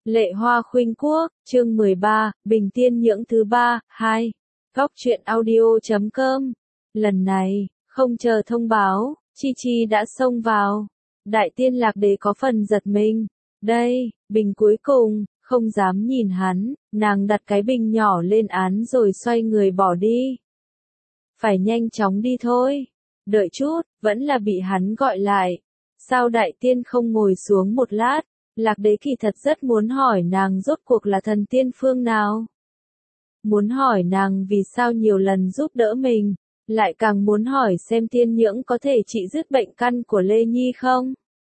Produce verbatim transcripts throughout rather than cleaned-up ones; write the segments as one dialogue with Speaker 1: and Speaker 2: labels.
Speaker 1: Lệ Hoa Khuynh Quốc, chương mười ba, Bình Tiên Nhưỡng thứ ba, hai. Góc truyện audio chấm com. Lần này, không chờ thông báo, Chi Chi đã xông vào. Đại tiên Lạc Đế có phần giật mình. Đây, bình cuối cùng, không dám nhìn hắn, nàng đặt cái bình nhỏ lên án rồi xoay người bỏ đi. Phải nhanh chóng đi thôi. Đợi chút, vẫn là bị hắn gọi lại. Sao đại tiên không ngồi xuống một lát? Lạc Đế kỳ thật rất muốn hỏi nàng rốt cuộc là thần tiên phương nào. Muốn hỏi nàng vì sao nhiều lần giúp đỡ mình, lại càng muốn hỏi xem tiên nhưỡng có thể trị dứt bệnh căn của Lê Nhi không.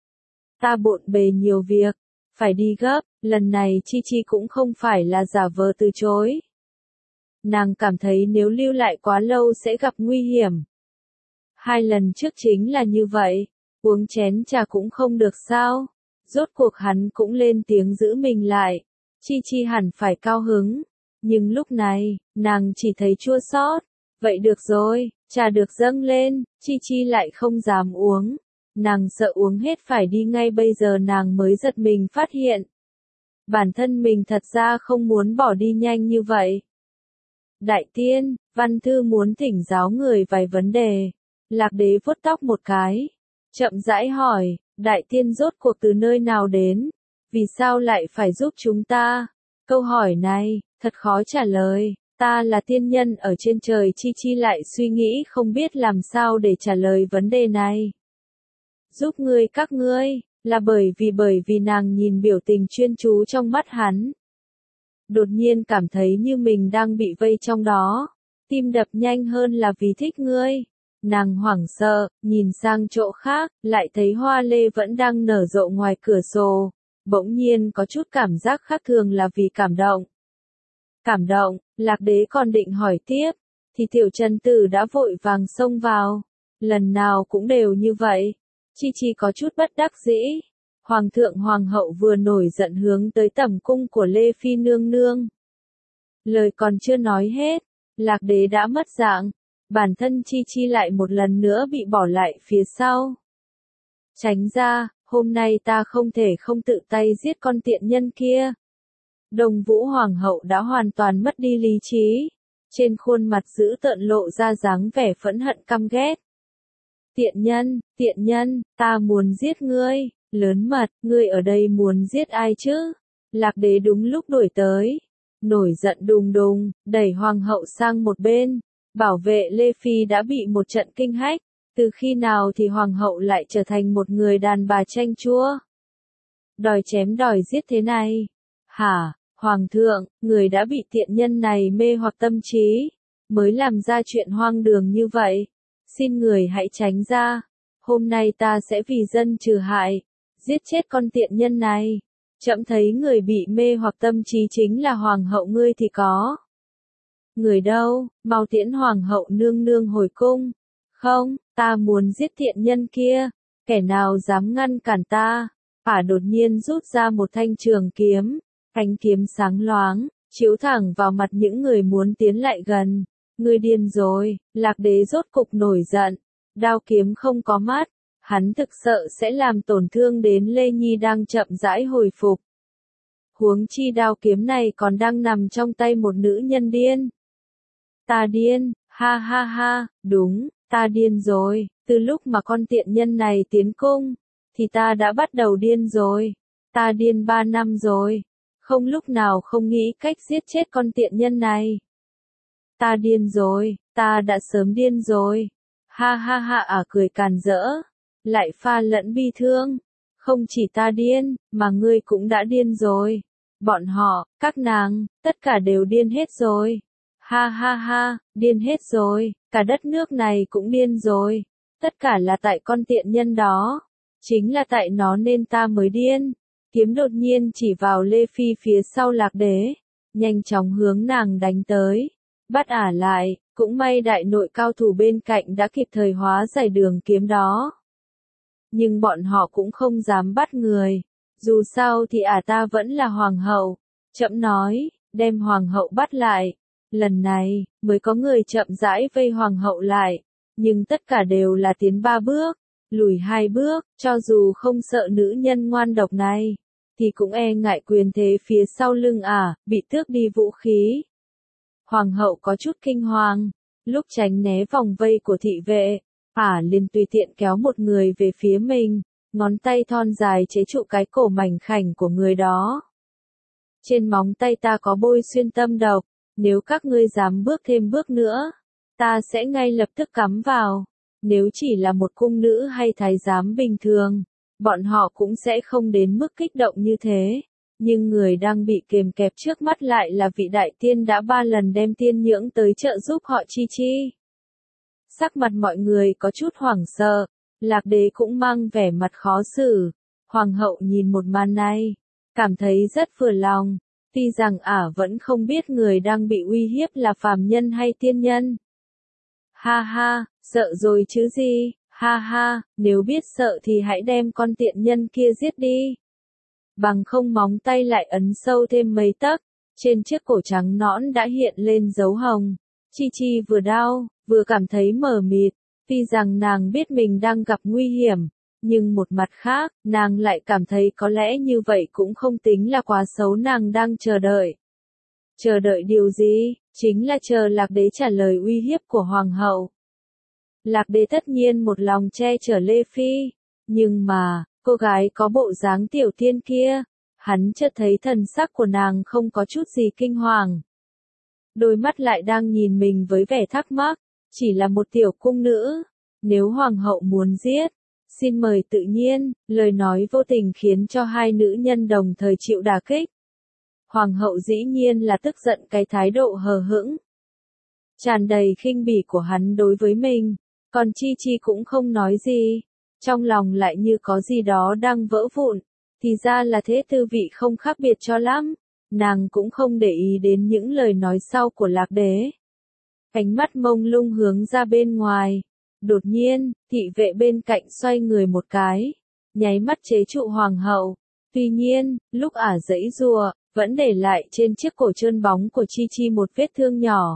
Speaker 1: Ta bộn bề nhiều việc, phải đi gấp, lần này Chi Chi cũng không phải là giả vờ từ chối. Nàng cảm thấy nếu lưu lại quá lâu sẽ gặp nguy hiểm. Hai lần trước chính là như vậy, uống chén trà cũng không được sao. Rốt cuộc hắn cũng lên tiếng giữ mình lại. Chi Chi hẳn phải cao hứng. Nhưng lúc này, nàng chỉ thấy chua xót. Vậy được rồi, trà được dâng lên, Chi Chi lại không dám uống. Nàng sợ uống hết phải đi ngay bây giờ nàng mới giật mình phát hiện. Bản thân mình thật ra không muốn bỏ đi nhanh như vậy. Đại tiên, văn thư muốn thỉnh giáo người vài vấn đề. Lạc Đế vuốt tóc một cái. Chậm rãi hỏi. Đại tiên rốt cuộc từ nơi nào đến? Vì sao lại phải giúp chúng ta? Câu hỏi này, thật khó trả lời. Ta là tiên nhân ở trên trời. Chi Chi lại suy nghĩ không biết làm sao để trả lời vấn đề này. Giúp ngươi các ngươi, là bởi vì bởi vì nàng nhìn biểu tình chuyên chú trong mắt hắn. Đột nhiên cảm thấy như mình đang bị vây trong đó. Tim đập nhanh hơn là vì thích ngươi. Nàng hoảng sợ, nhìn sang chỗ khác, lại thấy hoa lê vẫn đang nở rộ ngoài cửa sổ. Bỗng nhiên có chút cảm giác khác thường là vì cảm động. Cảm động, Lạc Đế còn định hỏi tiếp, thì tiểu trần tử đã vội vàng xông vào. Lần nào cũng đều như vậy. Chi Chi có chút bất đắc dĩ. Hoàng thượng hoàng hậu vừa nổi giận hướng tới tẩm cung của Lê Phi nương nương. Lời còn chưa nói hết, Lạc Đế đã mất dạng. Bản thân Chi Chi lại một lần nữa bị bỏ lại phía sau. Tránh ra, hôm nay ta không thể không tự tay giết con tiện nhân kia. Đồng Vũ Hoàng hậu đã hoàn toàn mất đi lý trí. Trên khuôn mặt dữ tợn lộ ra dáng vẻ phẫn hận căm ghét. Tiện nhân, tiện nhân, ta muốn giết ngươi, lớn mật, ngươi ở đây muốn giết ai chứ? Lạc Đế đúng lúc đuổi tới. Nổi giận đùng đùng, đẩy Hoàng hậu sang một bên. Bảo vệ Lê Phi đã bị một trận kinh hách, từ khi nào thì hoàng hậu lại trở thành một người đàn bà chanh chua. Đòi chém đòi giết thế này. Hả, hoàng thượng, người đã bị tiện nhân này mê hoặc tâm trí, mới làm ra chuyện hoang đường như vậy. Xin người hãy tránh ra, hôm nay ta sẽ vì dân trừ hại, giết chết con tiện nhân này. Trẫm thấy người bị mê hoặc tâm trí chính là hoàng hậu ngươi thì có. Người đâu, mau tiễn hoàng hậu nương nương hồi cung. Không, ta muốn giết tiện nhân kia. Kẻ nào dám ngăn cản ta? Ả đột nhiên rút ra một thanh trường kiếm. Thanh kiếm sáng loáng, chiếu thẳng vào mặt những người muốn tiến lại gần. Ngươi điên rồi, Lạc Đế rốt cục nổi giận. Đao kiếm không có mắt. Hắn thực sợ sẽ làm tổn thương đến Lê Nhi đang chậm rãi hồi phục. Huống chi đao kiếm này còn đang nằm trong tay một nữ nhân điên. Ta điên, ha ha ha, đúng, ta điên rồi, từ lúc mà con tiện nhân này tiến cung, thì ta đã bắt đầu điên rồi, ta điên ba năm rồi, không lúc nào không nghĩ cách giết chết con tiện nhân này. Ta điên rồi, ta đã sớm điên rồi, ha ha ha à cười càn rỡ, lại pha lẫn bi thương, không chỉ ta điên, mà ngươi cũng đã điên rồi, bọn họ, các nàng, tất cả đều điên hết rồi. Ha ha ha, điên hết rồi, cả đất nước này cũng điên rồi. Tất cả là tại con tiện nhân đó. Chính là tại nó nên ta mới điên. Kiếm đột nhiên chỉ vào Lê Phi phía sau Lạc Đế. Nhanh chóng hướng nàng đánh tới. Bắt Ả lại, cũng may đại nội cao thủ bên cạnh đã kịp thời hóa giải đường kiếm đó. Nhưng bọn họ cũng không dám bắt người. Dù sao thì Ả ta vẫn là hoàng hậu. Trẫm nói, đem hoàng hậu bắt lại. Lần này, mới có người chậm rãi vây hoàng hậu lại, nhưng tất cả đều là tiến ba bước, lùi hai bước, cho dù không sợ nữ nhân ngoan độc này. thì cũng e ngại quyền thế phía sau lưng ả, bị tước đi vũ khí. Hoàng hậu có chút kinh hoàng, lúc tránh né vòng vây của thị vệ, ả liền tùy tiện kéo một người về phía mình, ngón tay thon dài chế trụ cái cổ mảnh khảnh của người đó. Trên móng tay ta có bôi xuyên tâm độc, nếu các ngươi dám bước thêm bước nữa, ta sẽ ngay lập tức cắm vào. Nếu chỉ là một cung nữ hay thái giám bình thường, bọn họ cũng sẽ không đến mức kích động như thế. Nhưng người đang bị kềm kẹp trước mắt lại là vị đại tiên đã ba lần đem tiên nhưỡng tới trợ giúp họ Chi Chi. Sắc mặt mọi người có chút hoảng sợ, Lạc Đế cũng mang vẻ mặt khó xử. Hoàng hậu nhìn một màn này, cảm thấy rất vừa lòng, tuy rằng ả vẫn không biết người đang bị uy hiếp là phàm nhân hay tiên nhân. Ha ha, sợ rồi chứ gì, ha ha, nếu biết sợ thì hãy đem con tiện nhân kia giết đi. Bằng không móng tay lại ấn sâu thêm mấy tấc, trên chiếc cổ trắng nõn đã hiện lên dấu hồng. Chi Chi vừa đau, vừa cảm thấy mờ mịt, tuy rằng nàng biết mình đang gặp nguy hiểm, nhưng một mặt khác, nàng lại cảm thấy có lẽ như vậy cũng không tính là quá xấu. Nàng đang chờ đợi. Chờ đợi điều gì? Chính là chờ Lạc Đế trả lời uy hiếp của Hoàng hậu. Lạc Đế tất nhiên một lòng che chở Lê Phi, nhưng mà, cô gái có bộ dáng tiểu tiên kia, hắn chợt thấy thần sắc của nàng không có chút gì kinh hoàng. Đôi mắt lại đang nhìn mình với vẻ thắc mắc, chỉ là một tiểu cung nữ, nếu Hoàng hậu muốn giết, xin mời tự nhiên, lời nói vô tình khiến cho hai nữ nhân đồng thời chịu đả kích. Hoàng hậu dĩ nhiên là tức giận cái thái độ hờ hững, tràn đầy khinh bỉ của hắn đối với mình, còn Chi Chi cũng không nói gì, trong lòng lại như có gì đó đang vỡ vụn, thì ra là thế, tư vị không khác biệt cho lắm, nàng cũng không để ý đến những lời nói sau của Lạc Đế. Ánh mắt mông lung hướng ra bên ngoài, đột nhiên, thị vệ bên cạnh xoay người một cái, nháy mắt chế trụ Hoàng hậu, tuy nhiên, lúc ả giãy giụa, vẫn để lại trên chiếc cổ trơn bóng của Chi Chi một vết thương nhỏ.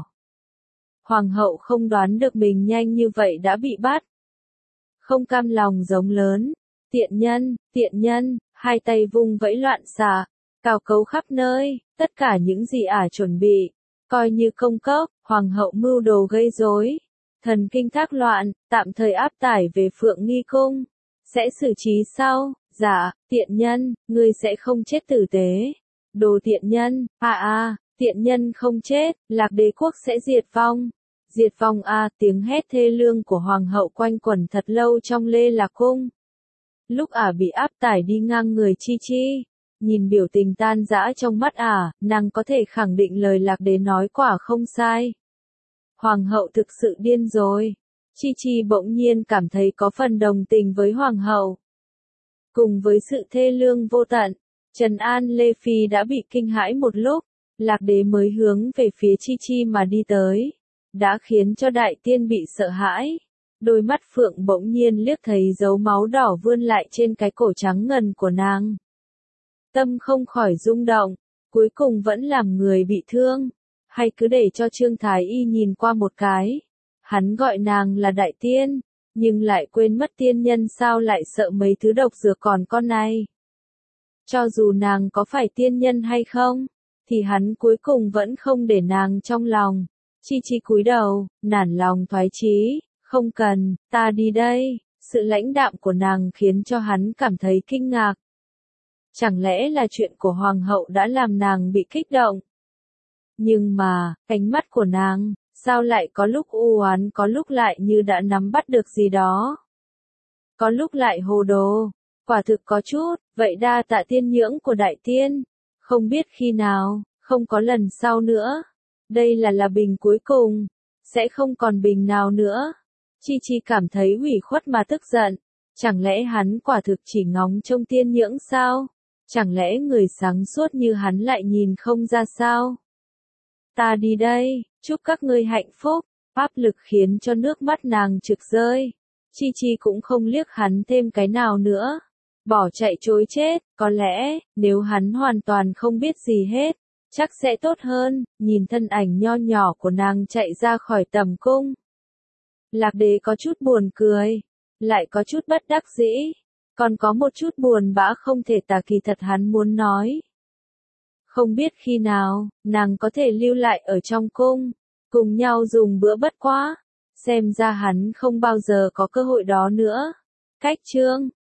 Speaker 1: Hoàng hậu không đoán được mình nhanh như vậy đã bị bắt. Không cam lòng giống lớn, tiện nhân, tiện nhân, hai tay vung vẫy loạn xạ, cào cấu khắp nơi, tất cả những gì ả chuẩn bị, coi như công cốc. Hoàng hậu mưu đồ gây rối, thần kinh thác loạn, tạm thời áp tải về Phượng Nghi Cung, sẽ xử trí sau. Dạ, tiện nhân, ngươi sẽ không chết tử tế. Đồ tiện nhân, a à, a, à, tiện nhân không chết, Lạc Đế quốc sẽ diệt vong. Diệt vong a, à, tiếng hét thê lương của Hoàng hậu quanh quẩn thật lâu trong Lê Lạc Cung. Lúc ả bị áp tải đi ngang người Chi Chi, nhìn biểu tình tan rã trong mắt ả, nàng có thể khẳng định lời Lạc Đế nói quả không sai. Hoàng hậu thực sự điên rồi. Chi Chi bỗng nhiên cảm thấy có phần đồng tình với Hoàng hậu. Cùng với sự thê lương vô tận, Trần An Lê Phi đã bị kinh hãi một lúc, Lạc Đế mới hướng về phía Chi Chi mà đi tới, đã khiến cho đại tiên bị sợ hãi. Đôi mắt Phượng bỗng nhiên liếc thấy dấu máu đỏ vươn lại trên cái cổ trắng ngần của nàng. Tâm không khỏi rung động, cuối cùng vẫn làm người bị thương, hay cứ để cho Trương Thái Y nhìn qua một cái. Hắn gọi nàng là đại tiên, nhưng lại quên mất tiên nhân sao lại sợ mấy thứ độc dược còn con này. Cho dù nàng có phải tiên nhân hay không, thì hắn cuối cùng vẫn không để nàng trong lòng. Chi Chi cúi đầu, nản lòng thoái chí, không cần, ta đi đây. Sự lãnh đạm của nàng khiến cho hắn cảm thấy kinh ngạc. Chẳng lẽ là chuyện của Hoàng hậu đã làm nàng bị kích động? Nhưng mà, ánh mắt của nàng, sao lại có lúc u oán, có lúc lại như đã nắm bắt được gì đó. Có lúc lại hồ đồ, quả thực có chút, vậy đa tạ tiên nhưỡng của đại tiên, không biết khi nào, không có lần sau nữa. Đây là là bình cuối cùng, sẽ không còn bình nào nữa. Chi Chi cảm thấy ủy khuất mà tức giận, chẳng lẽ hắn quả thực chỉ ngóng trông tiên nhưỡng sao? Chẳng lẽ người sáng suốt như hắn lại nhìn không ra sao? Ta đi đây, chúc các ngươi hạnh phúc. Áp lực khiến cho nước mắt nàng trực rơi. Chi Chi cũng không liếc hắn thêm cái nào nữa. Bỏ chạy chối chết, có lẽ, nếu hắn hoàn toàn không biết gì hết, chắc sẽ tốt hơn. Nhìn thân ảnh nho nhỏ của nàng chạy ra khỏi tầm cung, Lạc Đế có chút buồn cười, lại có chút bất đắc dĩ. Còn có một chút buồn bã không thể tả kỳ thật hắn muốn nói. Không biết khi nào, nàng có thể lưu lại ở trong cung, cùng nhau dùng bữa bất quá. Xem ra hắn không bao giờ có cơ hội đó nữa. Cách chương